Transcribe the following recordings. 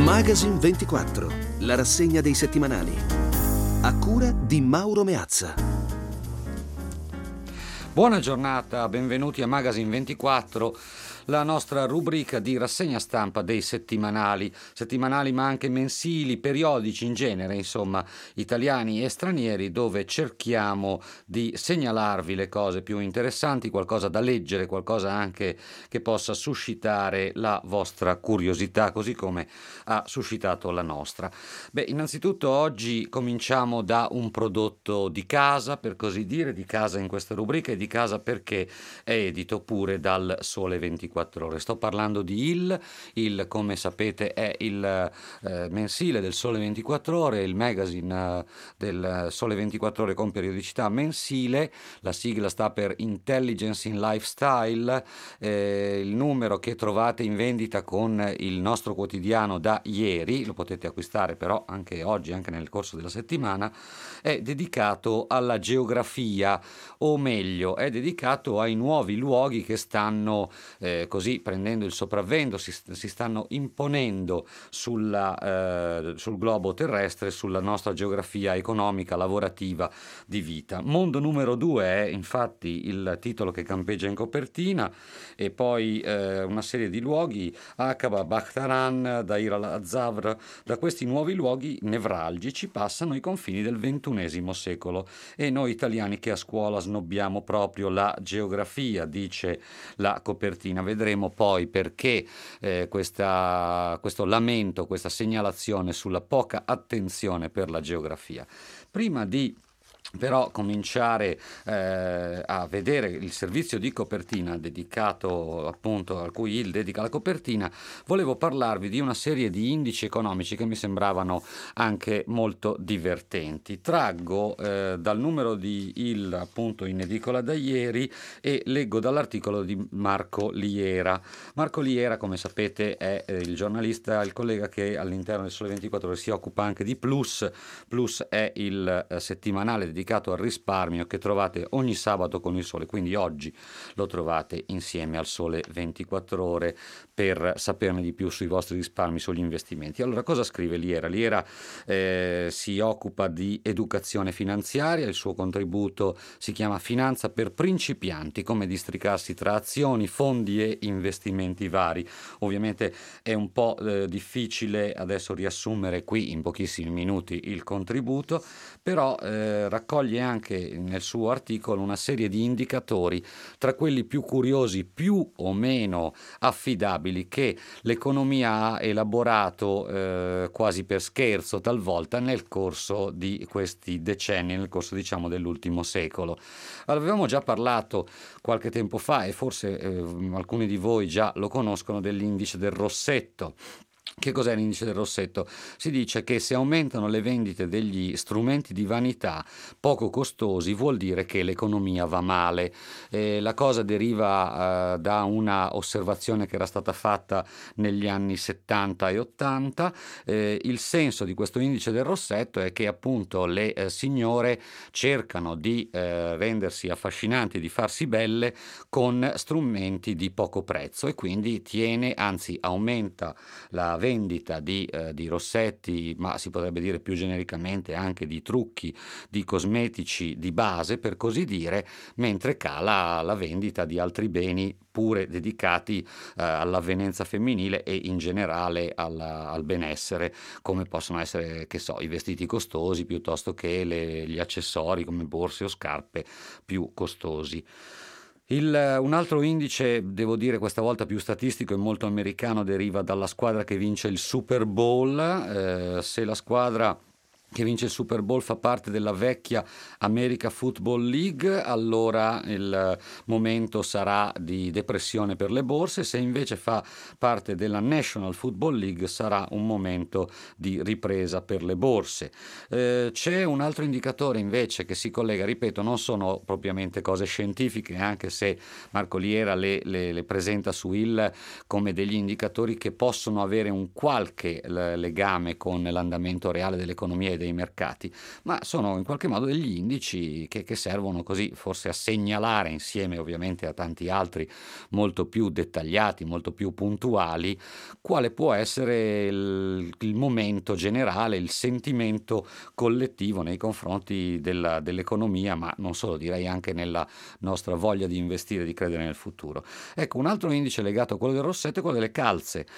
Magazine 24, la rassegna dei settimanali. A cura di Mauro Meazza. Buona giornata, benvenuti a Magazine 24, la nostra rubrica di rassegna stampa dei settimanali ma anche mensili, periodici in genere, insomma, italiani e stranieri, dove cerchiamo di segnalarvi le cose più interessanti, qualcosa da leggere, qualcosa anche che possa suscitare la vostra curiosità, così come ha suscitato la nostra. Beh, innanzitutto oggi cominciamo da un prodotto di casa, per così dire, di casa in questa rubrica, e di casa perché è edito pure dal Sole 24 Ore. Sto parlando di Il come sapete è il mensile del Sole 24 Ore, il magazine del Sole 24 Ore con periodicità mensile. La sigla sta per Intelligence in Lifestyle, il numero che trovate in vendita con il nostro quotidiano da ieri, lo potete acquistare però anche oggi, anche nel corso della settimana, è dedicato alla geografia, o meglio è dedicato ai nuovi luoghi che stanno così prendendo il sopravvento, si stanno imponendo sul globo terrestre, sulla nostra geografia economica, lavorativa, di vita. Mondo numero 2 è infatti il titolo che campeggia in copertina, e poi una serie di luoghi: Aqaba, Bakhtaran, Dair al-Azavr. Da questi nuovi luoghi nevralgici passano i confini del XXI secolo, e noi italiani che a scuola snobbiamo proprio la geografia, dice la copertina. Vedremo poi perché questo lamento, questa segnalazione sulla poca attenzione per la geografia. Prima di però cominciare a vedere il servizio di copertina dedicato, appunto, a cui il dedica la copertina, volevo parlarvi di una serie di indici economici che mi sembravano anche molto divertenti. Traggo dal numero di Il, appunto, in edicola da ieri, e leggo dall'articolo di Marco Liera. Marco Liera, come sapete, è il giornalista, il collega che all'interno del Sole 24 Ore si occupa anche di Plus. Plus è il settimanale dedicato al risparmio che trovate ogni sabato con il Sole, quindi oggi lo trovate insieme al Sole 24 Ore per saperne di più sui vostri risparmi, sugli investimenti. Allora, cosa scrive Liera? Liera si occupa di educazione finanziaria, il suo contributo si chiama Finanza per principianti, come districarsi tra azioni, fondi e investimenti vari. Ovviamente è un po' difficile adesso riassumere qui in pochissimi minuti il contributo, però raccoglie anche nel suo articolo una serie di indicatori, tra quelli più curiosi, più o meno affidabili, che l'economia ha elaborato quasi per scherzo talvolta nel corso di questi decenni, nel corso, diciamo, dell'ultimo secolo. Avevamo già parlato qualche tempo fa, e forse alcuni di voi già lo conoscono, dell'indice del Rossetto. Che cos'è l'indice del Rossetto? Si dice che se aumentano le vendite degli strumenti di vanità poco costosi, vuol dire che l'economia va male. La cosa deriva da una osservazione che era stata fatta negli anni 70 e 80. Il senso di questo indice del Rossetto è che, appunto, le signore cercano di rendersi affascinanti, di farsi belle con strumenti di poco prezzo, e quindi aumenta la vendita di rossetti, ma si potrebbe dire più genericamente anche di trucchi, di cosmetici di base, per così dire, mentre cala la vendita di altri beni pure dedicati all'avvenenza femminile e in generale al benessere, come possono essere, che so, i vestiti costosi piuttosto che gli accessori come borse o scarpe più costosi. Un altro indice, devo dire questa volta più statistico e molto americano, deriva dalla squadra che vince il Super Bowl. Se la squadra che vince il Super Bowl fa parte della vecchia America Football League, allora il momento sarà di depressione per le borse. Se invece fa parte della National Football League, sarà un momento di ripresa per le borse. C'è un altro indicatore invece che si collega, ripeto, non sono propriamente cose scientifiche, anche se Marco Liera le presenta su Il come degli indicatori che possono avere un qualche legame con l'andamento reale dell'economia e dei mercati, ma sono in qualche modo degli indici che servono così forse a segnalare, insieme ovviamente a tanti altri molto più dettagliati, molto più puntuali, quale può essere il momento generale, il sentimento collettivo nei confronti dell'economia, ma non solo, direi anche nella nostra voglia di investire, di credere nel futuro. Ecco, un altro indice legato a quello del rossetto è quello delle calze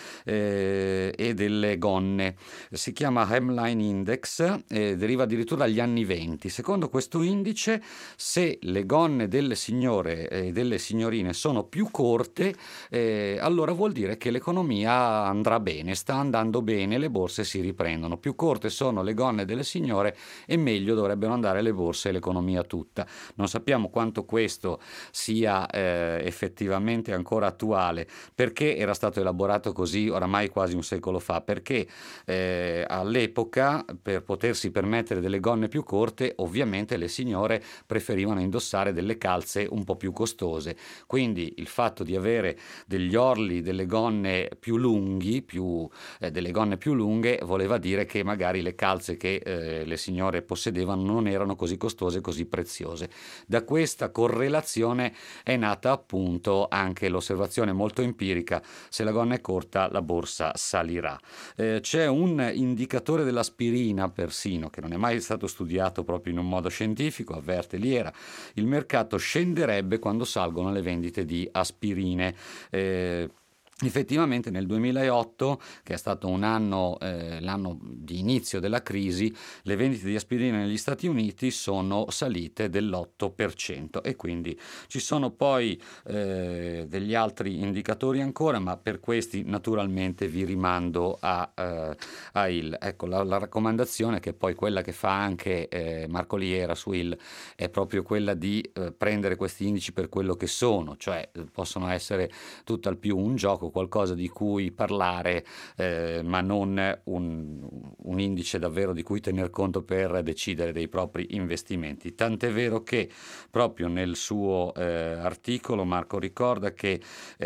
e delle gonne. Si chiama Hemline Index e deriva addirittura dagli anni 20. Secondo questo indice, se le gonne delle signore e delle signorine sono più corte, allora vuol dire che l'economia andrà bene, sta andando bene, le borse si riprendono. Più corte sono le gonne delle signore e meglio dovrebbero andare le borse e l'economia tutta. Non sappiamo quanto questo sia effettivamente ancora attuale, perché era stato elaborato così oramai quasi un secolo fa, perché all'epoca, per potersi permettere delle gonne più corte, ovviamente le signore preferivano indossare delle calze un po' più costose, quindi il fatto di avere degli orli, delle gonne più lunghi, delle gonne più lunghe, voleva dire che magari le calze che le signore possedevano non erano così costose, così preziose. Da questa correlazione è nata appunto anche l'osservazione molto empirica: se la gonna è corta la borsa salirà. C'è un indicatore dell'aspirina persino che non è mai stato studiato proprio in un modo scientifico, avverte Liera: il mercato scenderebbe quando salgono le vendite di aspirine. Effettivamente nel 2008, che è stato un anno, l'anno di inizio della crisi, le vendite di aspirina negli Stati Uniti sono salite dell'8% e quindi ci sono poi degli altri indicatori ancora, ma per questi naturalmente vi rimando a IL. Ecco, la raccomandazione, che è poi quella che fa anche Marco Liera su IL, è proprio quella di prendere questi indici per quello che sono, cioè possono essere tutt'al più un gioco, qualcosa di cui parlare, ma non un indice davvero di cui tener conto per decidere dei propri investimenti. Tant'è vero che proprio nel suo articolo Marco ricorda che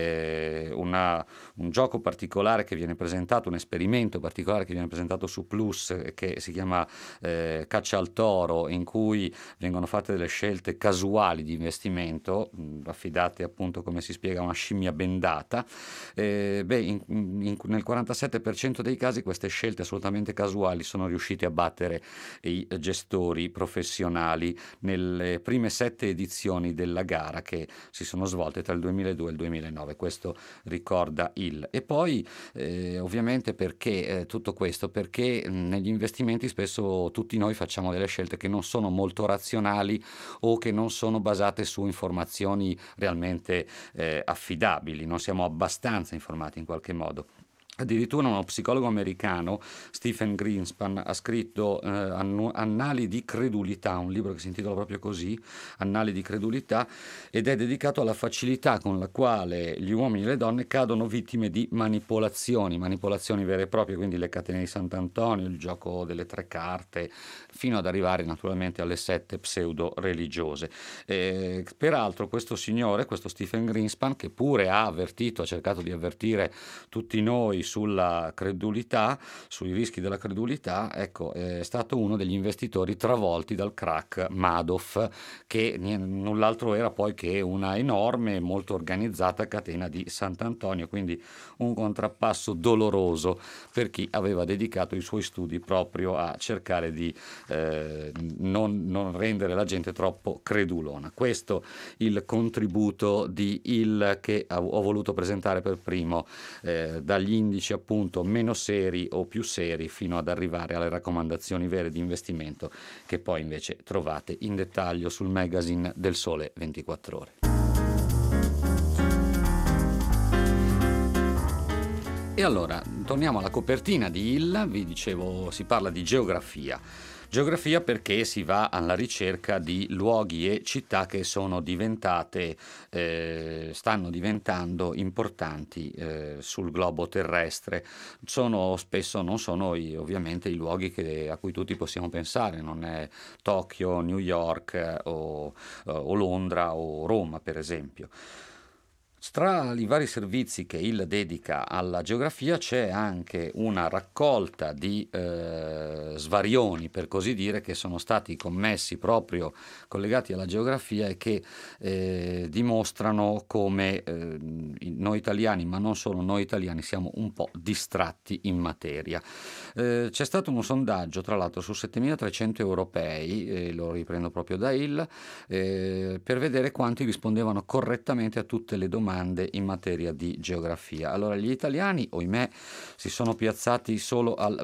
un gioco particolare che viene presentato, un esperimento particolare che viene presentato su Plus, che si chiama Caccia al Toro, in cui vengono fatte delle scelte casuali di investimento, affidate appunto, come si spiega, a una scimmia bendata. Nel 47% dei casi queste scelte assolutamente casuali sono riuscite a battere i gestori professionali nelle prime 7 edizioni della gara che si sono svolte tra il 2002 e il 2009. Questo ricorda il. E poi ovviamente perché tutto questo? Perché negli investimenti spesso tutti noi facciamo delle scelte che non sono molto razionali o che non sono basate su informazioni realmente affidabili, non siamo abbastanza informati in qualche modo. Addirittura uno psicologo americano, Stephen Greenspan, ha scritto Annali di credulità, un libro che si intitola proprio così, Annali di credulità, ed è dedicato alla facilità con la quale gli uomini e le donne cadono vittime di manipolazioni vere e proprie, quindi le catene di Sant'Antonio, il gioco delle 3 carte, fino ad arrivare naturalmente alle 7 pseudo religiose. Peraltro questo signore, questo Stephen Greenspan, che pure ha cercato di avvertire tutti noi sulla credulità, sui rischi della credulità, ecco, è stato uno degli investitori travolti dal crack Madoff, che null'altro era poi che una enorme, molto organizzata catena di Sant'Antonio, quindi un contrappasso doloroso per chi aveva dedicato i suoi studi proprio a cercare di non rendere la gente troppo credulona. Questo il contributo di Il che ho voluto presentare per primo, dagli indici appunto meno seri o più seri fino ad arrivare alle raccomandazioni vere di investimento, che poi invece trovate in dettaglio sul magazine del Sole 24 Ore. E allora, torniamo alla copertina di Il. Vi dicevo, si parla di geografia. Geografia perché si va alla ricerca di luoghi e città che sono diventate, stanno diventando importanti sul globo terrestre. Spesso non sono ovviamente i luoghi a cui tutti possiamo pensare, non è Tokyo, New York o Londra o Roma, per esempio. Tra i vari servizi che il dedica alla geografia c'è anche una raccolta di svarioni, per così dire, che sono stati commessi proprio collegati alla geografia e che dimostrano come noi italiani, ma non solo noi italiani, siamo un po' distratti in materia. C'è stato un sondaggio, tra l'altro, su 7.300 europei, lo riprendo proprio da IL, per vedere quanti rispondevano correttamente a tutte le domande in materia di geografia. Allora, gli italiani, ohimè, si sono piazzati solo al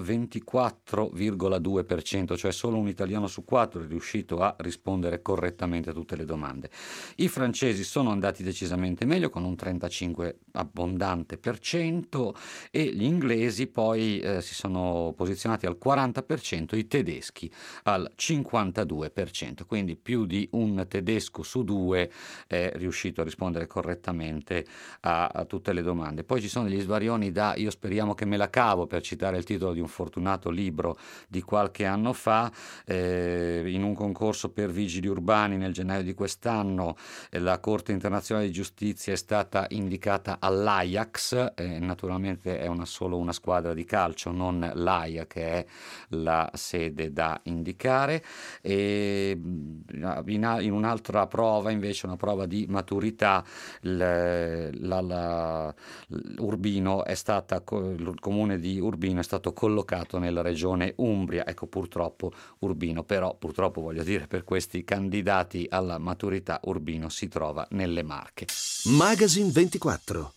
24,2%, cioè solo un italiano su 4 è riuscito a rispondere correttamente a tutte le domande. I francesi sono andati decisamente meglio, con un 35 abbondante per cento, e gli inglesi poi si sono posizionati al 40%, i tedeschi al 52%, quindi più di un tedesco su 2 è riuscito a rispondere correttamente a tutte le domande. Poi ci sono degli svarioni da "io speriamo che me la cavo", per citare il titolo di un fortunato libro di qualche anno fa, in un concorso per vigili urbani nel gennaio di quest'anno la Corte internazionale di giustizia è stata indicata all'Ajax, naturalmente è solo una squadra di calcio, non l'Aia che è la sede da indicare, e in un'altra prova invece, una prova di maturità, Urbino il comune di Urbino è stato collocato nella regione Umbria. Ecco, purtroppo voglio dire, per questi candidati alla maturità, Urbino si trova nelle Marche. Magazine 24.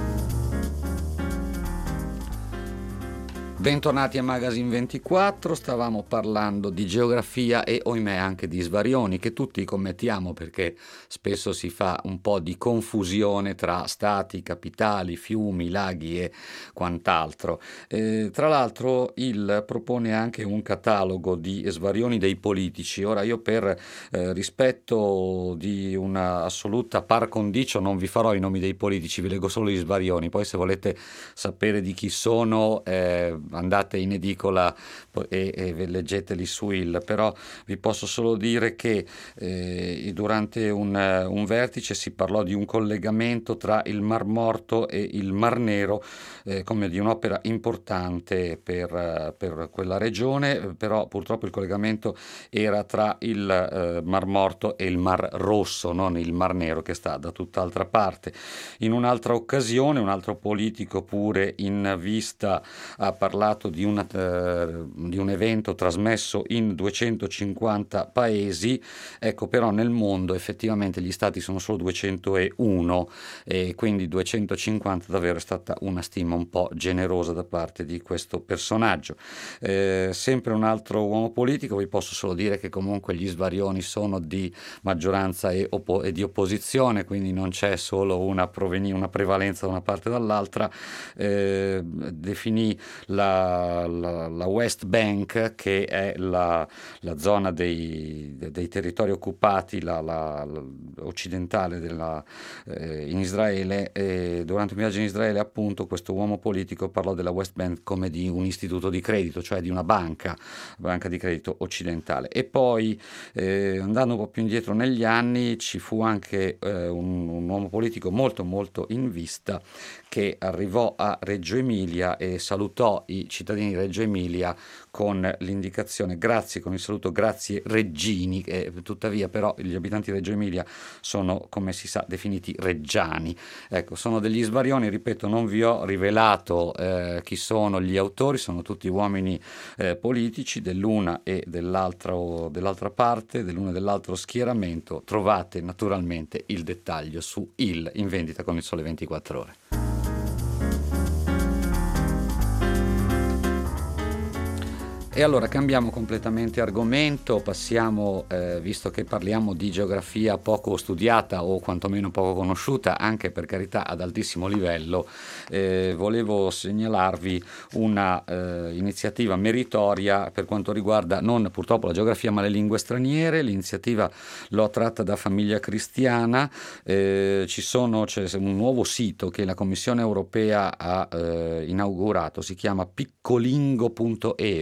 Bentornati a Magazine 24, stavamo parlando di geografia e ohimè anche di svarioni che tutti commettiamo, perché spesso si fa un po' di confusione tra stati, capitali, fiumi, laghi e quant'altro. Tra l'altro il propone anche un catalogo di svarioni dei politici. Ora, io per rispetto di una assoluta par condicio non vi farò i nomi dei politici, vi leggo solo gli svarioni, poi se volete sapere di chi sono andate in edicola e leggeteli su IL, però vi posso solo dire che durante un vertice si parlò di un collegamento tra il Mar Morto e il Mar Nero, come di un'opera importante per quella regione, però purtroppo il collegamento era tra il Mar Morto e il Mar Rosso, non il Mar Nero che sta da tutt'altra parte. In un'altra occasione, un altro politico pure in vista ha parlato di un evento trasmesso in 250 paesi. Ecco, però nel mondo effettivamente gli stati sono solo 201 e quindi 250 davvero è stata una stima un po' generosa da parte di questo personaggio. Sempre un altro uomo politico, vi posso solo dire che comunque gli svarioni sono di maggioranza e di opposizione, quindi non c'è solo una prevalenza da una parte o dall'altra. Definì la West Bank, che è la zona dei territori occupati, occidentale in Israele, e durante un viaggio in Israele appunto questo uomo politico parlò della West Bank come di un istituto di credito, cioè di una banca di credito occidentale. E poi andando un po' più indietro negli anni ci fu anche un uomo politico molto molto in vista, che arrivò a Reggio Emilia e salutò i cittadini di Reggio Emilia con l'indicazione con il saluto "grazie Reggini", tuttavia però gli abitanti di Reggio Emilia sono, come si sa, definiti reggiani. Ecco, sono degli svarioni, ripeto, non vi ho rivelato chi sono gli autori, sono tutti uomini politici dell'una e dell'altra parte, dell'uno e dell'altro schieramento. Trovate naturalmente il dettaglio su IL, in vendita con Il Sole 24 Ore. E allora cambiamo completamente argomento, passiamo, visto che parliamo di geografia poco studiata o quantomeno poco conosciuta, anche per carità ad altissimo livello, volevo segnalarvi una iniziativa meritoria per quanto riguarda non purtroppo la geografia ma le lingue straniere. L'iniziativa l'ho tratta da Famiglia Cristiana. C'è un nuovo sito che la Commissione europea ha inaugurato, si chiama piccolingo.eu,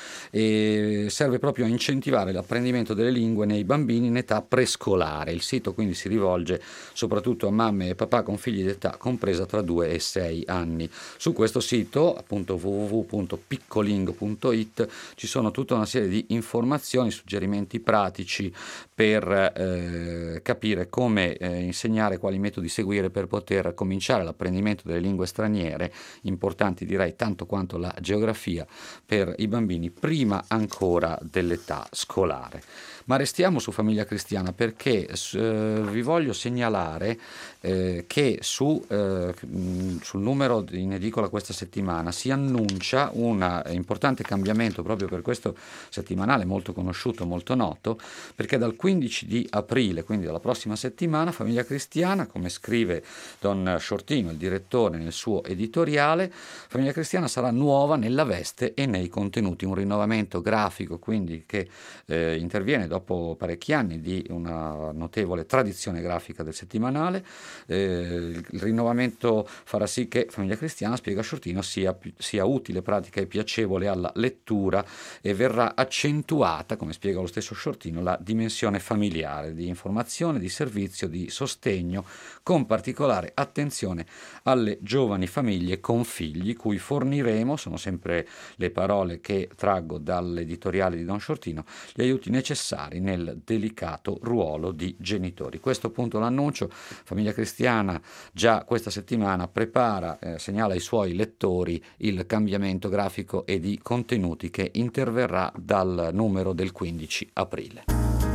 e serve proprio a incentivare l'apprendimento delle lingue nei bambini in età prescolare. Il sito quindi si rivolge soprattutto a mamme e papà con figli d'età compresa tra 2 e 6 anni. Su questo sito, appunto www.piccolingo.it, ci sono tutta una serie di informazioni, suggerimenti pratici per capire come insegnare, quali metodi seguire per poter cominciare l'apprendimento delle lingue straniere, importanti direi tanto quanto la geografia, per i bambini prima ancora dell'età scolare. Ma restiamo su Famiglia Cristiana, perché vi voglio segnalare che sul numero in edicola questa settimana si annuncia un importante cambiamento proprio per questo settimanale molto conosciuto, molto noto, perché dal 15 di aprile, quindi dalla prossima settimana, Famiglia Cristiana, come scrive Don Shortino, il direttore, nel suo editoriale, Famiglia Cristiana sarà nuova nella veste e nei contenuti, un rinnovamento grafico quindi che interviene dopo parecchi anni di una notevole tradizione grafica del settimanale. Il rinnovamento farà sì che Famiglia Cristiana, spiega Shortino, sia utile, pratica e piacevole alla lettura, e verrà accentuata, come spiega lo stesso Shortino, la dimensione familiare, di informazione, di servizio, di sostegno, con particolare attenzione alle giovani famiglie con figli, cui forniremo, sono sempre le parole che traggo dall'editoriale di Don Shortino, gli aiuti necessari nel delicato ruolo di genitori. Questo appunto l'annuncio. Famiglia Cristiana già questa settimana prepara, segnala ai suoi lettori il cambiamento grafico e di contenuti che interverrà dal numero del 15 aprile.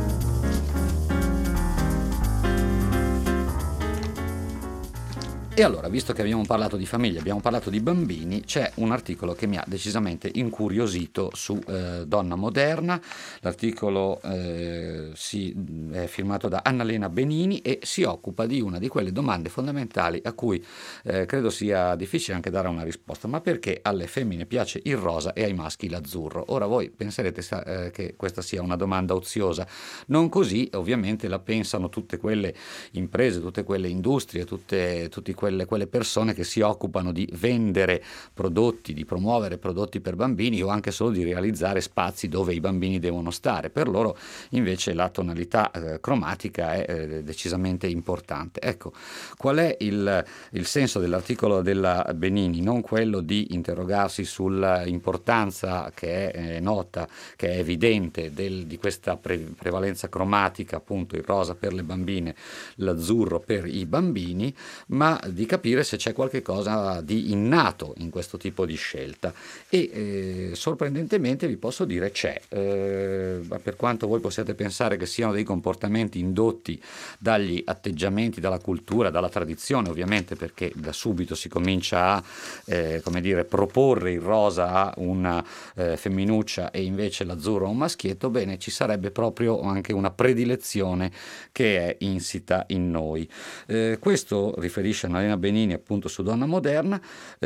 E allora, visto che abbiamo parlato di famiglia, abbiamo parlato di bambini, c'è un articolo che mi ha decisamente incuriosito su Donna Moderna. L'articolo è firmato da Annalena Benini e si occupa di una di quelle domande fondamentali a cui credo sia difficile anche dare una risposta. Ma perché alle femmine piace il rosa e ai maschi l'azzurro? Ora voi penserete che questa sia una domanda oziosa. Non così, ovviamente la pensano tutte quelle imprese, tutte quelle industrie, tutti quelle persone che si occupano di vendere prodotti, di promuovere prodotti per bambini, o anche solo di realizzare spazi dove i bambini devono stare. Per loro invece la tonalità cromatica è decisamente importante. Ecco, qual è il senso dell'articolo della Benini? Non quello di interrogarsi sull'importanza che è nota, che è evidente di questa prevalenza cromatica, appunto il rosa per le bambine, l'azzurro per i bambini, ma di capire se c'è qualche cosa di innato in questo tipo di scelta. E sorprendentemente vi posso dire c'è, per quanto voi possiate pensare che siano dei comportamenti indotti dagli atteggiamenti, dalla cultura, dalla tradizione, ovviamente, perché da subito si comincia a proporre il rosa a una femminuccia e invece l'azzurro a un maschietto. Bene, ci sarebbe proprio anche una predilezione che è insita in noi. Questo, riferisce Annalena Benini appunto su Donna Moderna,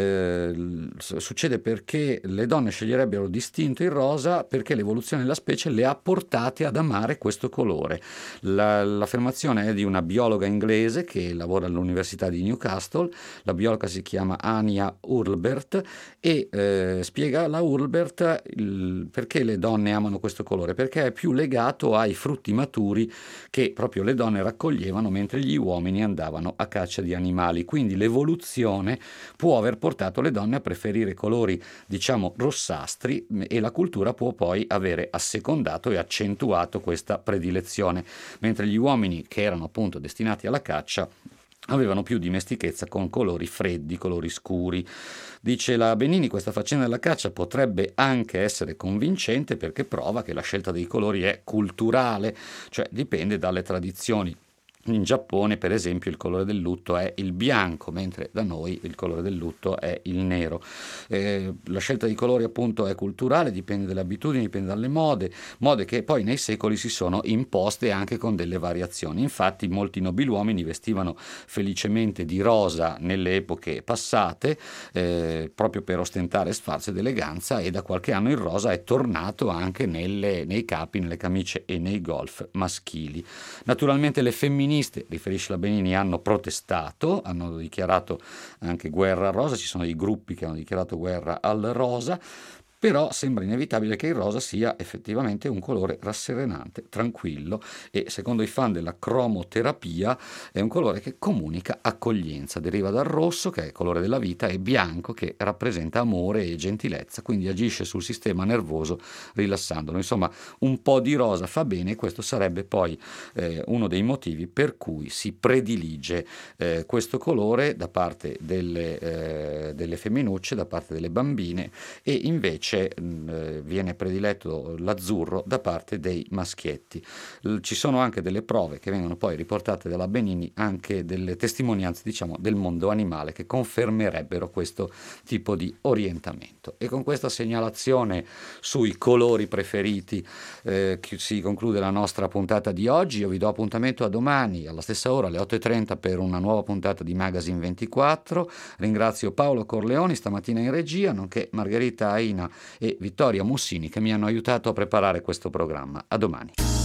succede perché le donne sceglierebbero distinto il rosa perché l'evoluzione della specie le ha portate ad amare questo colore. L'affermazione è di una biologa inglese che lavora all'Università di Newcastle. La biologa si chiama Anya Hurlbert e spiega la Hurlbert perché le donne amano questo colore, perché è più legato ai frutti maturi che proprio le donne raccoglievano mentre gli uomini andavano a caccia di animali. Quindi l'evoluzione può aver portato le donne a preferire colori, diciamo, rossastri, e la cultura può poi avere assecondato e accentuato questa predilezione, mentre gli uomini, che erano appunto destinati alla caccia, avevano più dimestichezza con colori freddi, colori scuri. Dice la Benini, questa faccenda della caccia potrebbe anche essere convincente perché prova che la scelta dei colori è culturale, cioè dipende dalle tradizioni. In Giappone, per esempio, il colore del lutto è il bianco, mentre da noi il colore del lutto è il nero. La scelta di colori appunto è culturale, dipende dalle abitudini, dipende dalle mode che poi nei secoli si sono imposte anche con delle variazioni. Infatti molti nobiluomini vestivano felicemente di rosa nelle epoche passate, proprio per ostentare sfarzo ed eleganza, e da qualche anno il rosa è tornato anche nei capi, nelle camicie e nei golf maschili. Naturalmente le femministe, riferisce la Benini, hanno protestato, hanno dichiarato anche guerra al rosa. Ci sono dei gruppi che hanno dichiarato guerra al rosa, però sembra inevitabile che il rosa sia effettivamente un colore rasserenante, tranquillo, e secondo i fan della cromoterapia è un colore che comunica accoglienza, deriva dal rosso che è il colore della vita e bianco che rappresenta amore e gentilezza, quindi agisce sul sistema nervoso rilassandolo. Insomma, un po' di rosa fa bene e questo sarebbe poi uno dei motivi per cui si predilige questo colore da parte delle femminucce, da parte delle bambine, e invece viene prediletto l'azzurro da parte dei maschietti. Ci sono anche delle prove che vengono poi riportate dalla Benini, anche delle testimonianze, diciamo, del mondo animale che confermerebbero questo tipo di orientamento. E con questa segnalazione sui colori preferiti si conclude la nostra puntata di oggi. Io vi do appuntamento a domani alla stessa ora, alle 8:30, per una nuova puntata di Magazine 24. Ringrazio Paolo Corleoni stamattina in regia, nonché Margherita Aina e Vittoria Mussini che mi hanno aiutato a preparare questo programma. A domani.